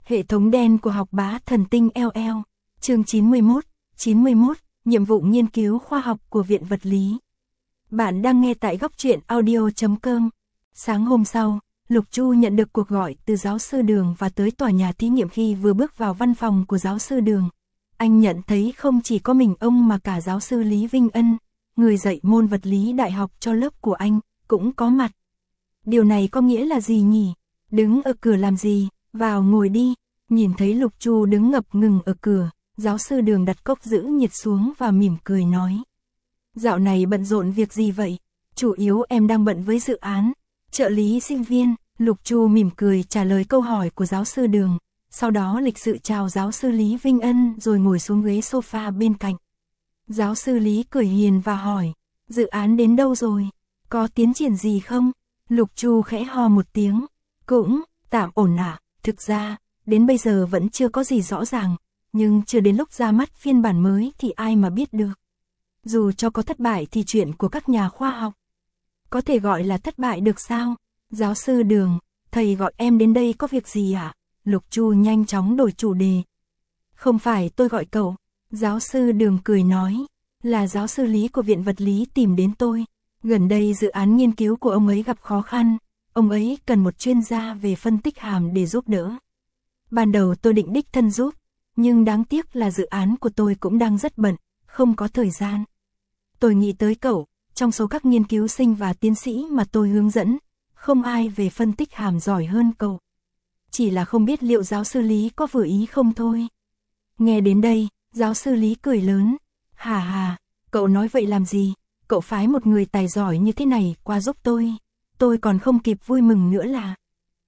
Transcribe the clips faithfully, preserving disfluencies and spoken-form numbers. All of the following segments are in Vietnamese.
Hệ thống đen của học bá thần tinh lờ lờ. Chương chín mươi mốt, chín mươi mốt, nhiệm vụ nghiên cứu khoa học của Viện Vật lý. Bạn đang nghe tại góc truyện audio chấm com. Sáng hôm sau, Lục Chu nhận được cuộc gọi từ giáo sư Đường và tới tòa nhà thí nghiệm. Khi vừa bước vào văn phòng của giáo sư Đường, anh nhận thấy không chỉ có mình ông mà cả giáo sư Lý Vinh Ân, người dạy môn vật lý đại học cho lớp của anh, cũng có mặt. Điều này có nghĩa là gì nhỉ? Đứng ở cửa làm gì? Vào ngồi đi. Nhìn thấy Lục Chu đứng ngập ngừng ở cửa, giáo sư Đường đặt cốc giữ nhiệt xuống và mỉm cười nói. Dạo này bận rộn việc gì vậy? Chủ yếu em đang bận với dự án. Trợ lý sinh viên. Lục Chu mỉm cười trả lời câu hỏi của giáo sư Đường, sau đó lịch sự chào giáo sư Lý Vinh Ân rồi ngồi xuống ghế sofa bên cạnh. Giáo sư Lý cười hiền và hỏi, dự án đến đâu rồi? Có tiến triển gì không? Lục Chu khẽ ho một tiếng, cũng tạm ổn ạ. Thực ra, đến bây giờ vẫn chưa có gì rõ ràng, nhưng chưa đến lúc ra mắt phiên bản mới thì ai mà biết được. Dù cho có thất bại thì chuyện của các nhà khoa học có thể gọi là thất bại được sao? Giáo sư Đường, thầy gọi em đến đây có việc gì ạ? À? Lục Chu nhanh chóng đổi chủ đề. Không phải tôi gọi cậu. Giáo sư Đường cười nói, là giáo sư Lý của Viện Vật lý tìm đến tôi. Gần đây dự án nghiên cứu của ông ấy gặp khó khăn, ông ấy cần một chuyên gia về phân tích hàm để giúp đỡ. Ban đầu tôi định đích thân giúp, nhưng đáng tiếc là dự án của tôi cũng đang rất bận, không có thời gian. Tôi nghĩ tới cậu, trong số các nghiên cứu sinh và tiến sĩ mà tôi hướng dẫn, không ai về phân tích hàm giỏi hơn cậu. Chỉ là không biết liệu giáo sư Lý có vừa ý không thôi. Nghe đến đây, giáo sư Lý cười lớn. Hà hà, cậu nói vậy làm gì? Cậu phái một người tài giỏi như thế này qua giúp tôi. Tôi còn không kịp vui mừng nữa là.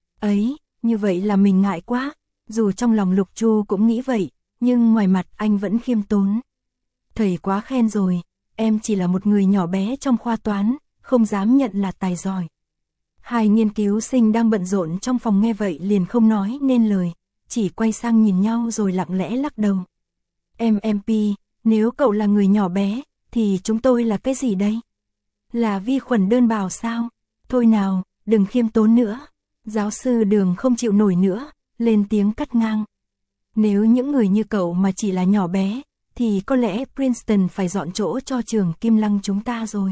Ấy, như vậy là mình ngại quá. Dù trong lòng Lục Chu cũng nghĩ vậy, nhưng ngoài mặt anh vẫn khiêm tốn. Thầy quá khen rồi, em chỉ là một người nhỏ bé trong khoa toán, không dám nhận là tài giỏi. Hai nghiên cứu sinh đang bận rộn trong phòng nghe vậy liền không nói nên lời, chỉ quay sang nhìn nhau rồi lặng lẽ lắc đầu. Em em pi, nếu cậu là người nhỏ bé, thì chúng tôi là cái gì đây? Là vi khuẩn đơn bào sao? Thôi nào, đừng khiêm tốn nữa. Giáo sư Đường không chịu nổi nữa, lên tiếng cắt ngang. Nếu những người như cậu mà chỉ là nhỏ bé, thì có lẽ Princeton phải dọn chỗ cho trường Kim Lăng chúng ta rồi.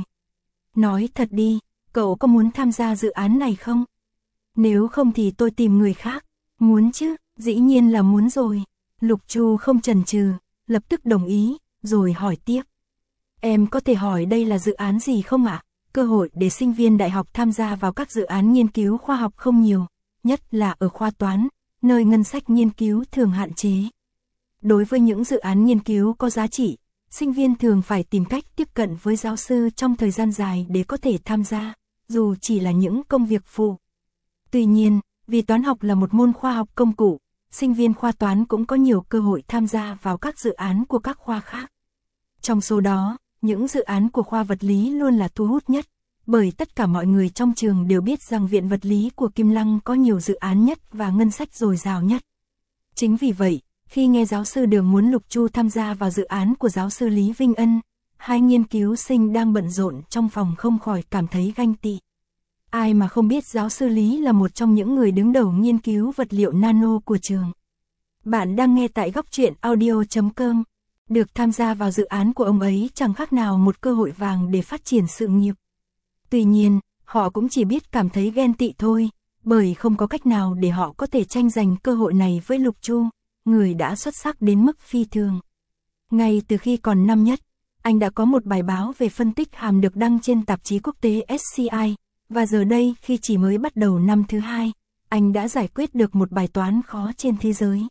Nói thật đi, cậu có muốn tham gia dự án này không? Nếu không thì tôi tìm người khác. Muốn chứ, dĩ nhiên là muốn rồi. Lục Chu không chần chừ, lập tức đồng ý, rồi hỏi tiếp. Em có thể hỏi đây là dự án gì không ạ? Cơ hội để sinh viên đại học tham gia vào các dự án nghiên cứu khoa học không nhiều, nhất là ở khoa toán, nơi ngân sách nghiên cứu thường hạn chế. Đối với những dự án nghiên cứu có giá trị, sinh viên thường phải tìm cách tiếp cận với giáo sư trong thời gian dài để có thể tham gia, dù chỉ là những công việc phụ. Tuy nhiên, vì toán học là một môn khoa học công cụ, sinh viên khoa toán cũng có nhiều cơ hội tham gia vào các dự án của các khoa khác. Trong số đó, những dự án của khoa vật lý luôn là thu hút nhất, bởi tất cả mọi người trong trường đều biết rằng Viện Vật lý của Kim Lăng có nhiều dự án nhất và ngân sách dồi dào nhất. Chính vì vậy, khi nghe giáo sư Đường muốn Lục Chu tham gia vào dự án của giáo sư Lý Vinh Ân, hai nghiên cứu sinh đang bận rộn trong phòng không khỏi cảm thấy ganh tị. Ai mà không biết giáo sư Lý là một trong những người đứng đầu nghiên cứu vật liệu nano của trường. Bạn đang nghe tại góc truyện audio chấm com. Được tham gia vào dự án của ông ấy chẳng khác nào một cơ hội vàng để phát triển sự nghiệp. Tuy nhiên, họ cũng chỉ biết cảm thấy ghen tị thôi, bởi không có cách nào để họ có thể tranh giành cơ hội này với Lục Chu, người đã xuất sắc đến mức phi thường. Ngay từ khi còn năm nhất, anh đã có một bài báo về phân tích hàm được đăng trên tạp chí quốc tế ét xê i, và giờ đây khi chỉ mới bắt đầu năm thứ hai, anh đã giải quyết được một bài toán khó trên thế giới.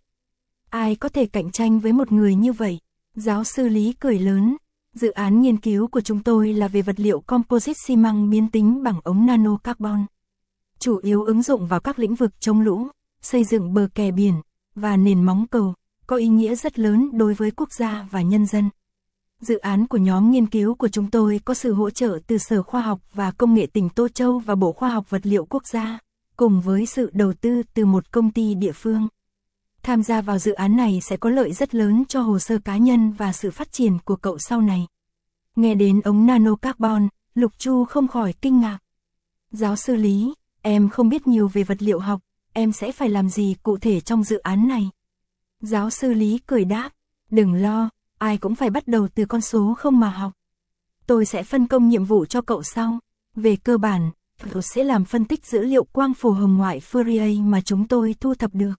Ai có thể cạnh tranh với một người như vậy? Giáo sư Lý cười lớn. Dự án nghiên cứu của chúng tôi là về vật liệu composite xi măng biến tính bằng ống nano carbon. Chủ yếu ứng dụng vào các lĩnh vực chống lũ, xây dựng bờ kè biển và nền móng cầu, có ý nghĩa rất lớn đối với quốc gia và nhân dân. Dự án của nhóm nghiên cứu của chúng tôi có sự hỗ trợ từ Sở Khoa học và Công nghệ tỉnh Tô Châu và Bộ Khoa học Vật liệu Quốc gia, cùng với sự đầu tư từ một công ty địa phương. Tham gia vào dự án này sẽ có lợi rất lớn cho hồ sơ cá nhân và sự phát triển của cậu sau này. Nghe đến ống nano carbon, Lục Chu không khỏi kinh ngạc. Giáo sư Lý, em không biết nhiều về vật liệu học, em sẽ phải làm gì cụ thể trong dự án này? Giáo sư Lý cười đáp, đừng lo, ai cũng phải bắt đầu từ con số không mà học. Tôi sẽ phân công nhiệm vụ cho cậu sau. Về cơ bản, cậu sẽ làm phân tích dữ liệu quang phổ hồng ngoại Fourier mà chúng tôi thu thập được.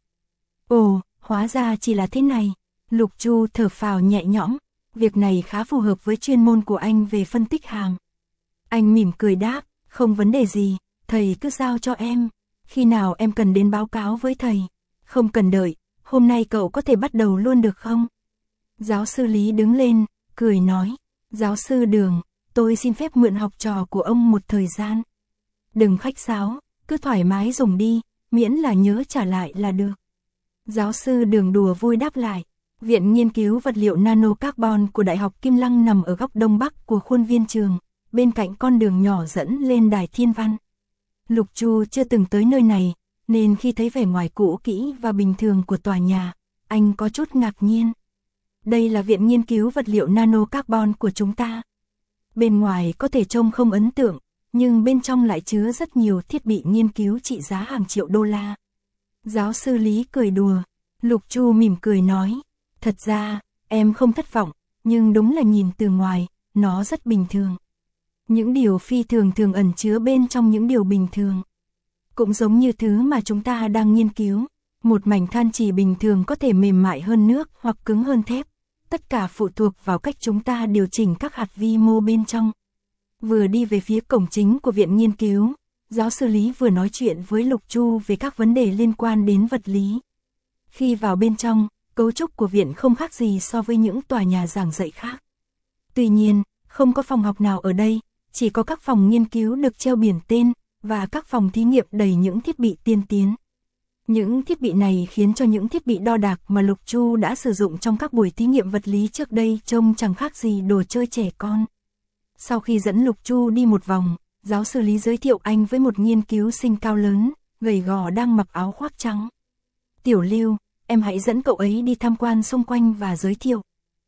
Ồ, hóa ra chỉ là thế này. Lục Chu thở phào nhẹ nhõm, việc này khá phù hợp với chuyên môn của anh về phân tích hàm. Anh mỉm cười đáp, không vấn đề gì, thầy cứ giao cho em. Khi nào em cần đến báo cáo với thầy? Không cần đợi, hôm nay cậu có thể bắt đầu luôn được không? Giáo sư Lý đứng lên, cười nói, giáo sư Đường, tôi xin phép mượn học trò của ông một thời gian. Đừng khách sáo, cứ thoải mái dùng đi, miễn là nhớ trả lại là được. Giáo sư Đường đùa vui đáp lại. Viện Nghiên cứu Vật liệu Nano Carbon của Đại học Kim Lăng nằm ở góc đông bắc của khuôn viên trường, bên cạnh con đường nhỏ dẫn lên đài Thiên Văn. Lục Chu chưa từng tới nơi này, nên khi thấy vẻ ngoài cũ kỹ và bình thường của tòa nhà, anh có chút ngạc nhiên. Đây là Viện Nghiên cứu Vật liệu Nano Carbon của chúng ta. Bên ngoài có thể trông không ấn tượng, nhưng bên trong lại chứa rất nhiều thiết bị nghiên cứu trị giá hàng triệu đô la. Giáo sư Lý cười đùa, Lục Chu mỉm cười nói, thật ra, em không thất vọng, nhưng đúng là nhìn từ ngoài, nó rất bình thường. Những điều phi thường thường ẩn chứa bên trong những điều bình thường. Cũng giống như thứ mà chúng ta đang nghiên cứu, một mảnh than chỉ bình thường có thể mềm mại hơn nước hoặc cứng hơn thép. Tất cả phụ thuộc vào cách chúng ta điều chỉnh các hạt vi mô bên trong. Vừa đi về phía cổng chính của viện nghiên cứu, giáo sư Lý vừa nói chuyện với Lục Chu về các vấn đề liên quan đến vật lý. Khi vào bên trong, cấu trúc của viện không khác gì so với những tòa nhà giảng dạy khác. Tuy nhiên, không có phòng học nào ở đây, chỉ có các phòng nghiên cứu được treo biển tên, và các phòng thí nghiệm đầy những thiết bị tiên tiến. Những thiết bị này khiến cho những thiết bị đo đạc mà Lục Chu đã sử dụng trong các buổi thí nghiệm vật lý trước đây trông chẳng khác gì đồ chơi trẻ con. Sau khi dẫn Lục Chu đi một vòng, giáo sư Lý giới thiệu anh với một nghiên cứu sinh cao lớn, gầy gò đang mặc áo khoác trắng. Tiểu Lưu, em hãy dẫn cậu ấy đi tham quan xung quanh và giới thiệu.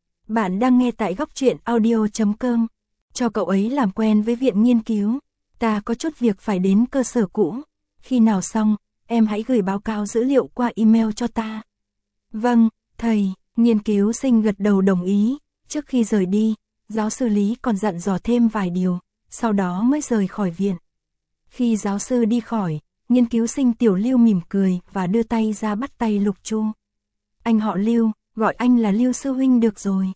Bạn đang nghe tại góc truyện audio chấm com. Cho cậu ấy làm quen với viện nghiên cứu. Ta có chút việc phải đến cơ sở cũ. Khi nào xong, em hãy gửi báo cáo dữ liệu qua email cho ta. Vâng, thầy, nghiên cứu sinh gật đầu đồng ý. Trước khi rời đi, giáo sư Lý còn dặn dò thêm vài điều, sau đó mới rời khỏi viện. Khi giáo sư đi khỏi, nghiên cứu sinh Tiểu Lưu mỉm cười và đưa tay ra bắt tay Lục Chu. Anh họ Lưu, gọi anh là Lưu sư huynh được rồi.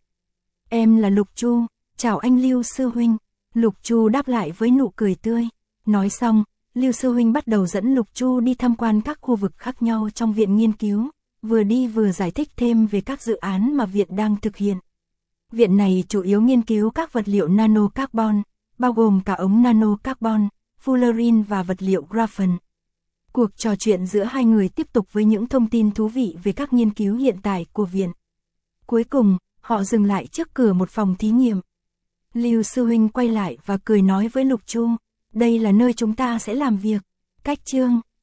Em là Lục Chu, chào anh Lưu sư huynh. Lục Chu đáp lại với nụ cười tươi. Nói xong, Lưu sư huynh bắt đầu dẫn Lục Chu đi tham quan các khu vực khác nhau trong viện nghiên cứu, vừa đi vừa giải thích thêm về các dự án mà viện đang thực hiện. Viện này chủ yếu nghiên cứu các vật liệu nano carbon, bao gồm cả ống nano carbon, fullerene và vật liệu graphene. Cuộc trò chuyện giữa hai người tiếp tục với những thông tin thú vị về các nghiên cứu hiện tại của viện. Cuối cùng, họ dừng lại trước cửa một phòng thí nghiệm. Lưu sư huynh quay lại và cười nói với Lục Chu, đây là nơi chúng ta sẽ làm việc. Cách chương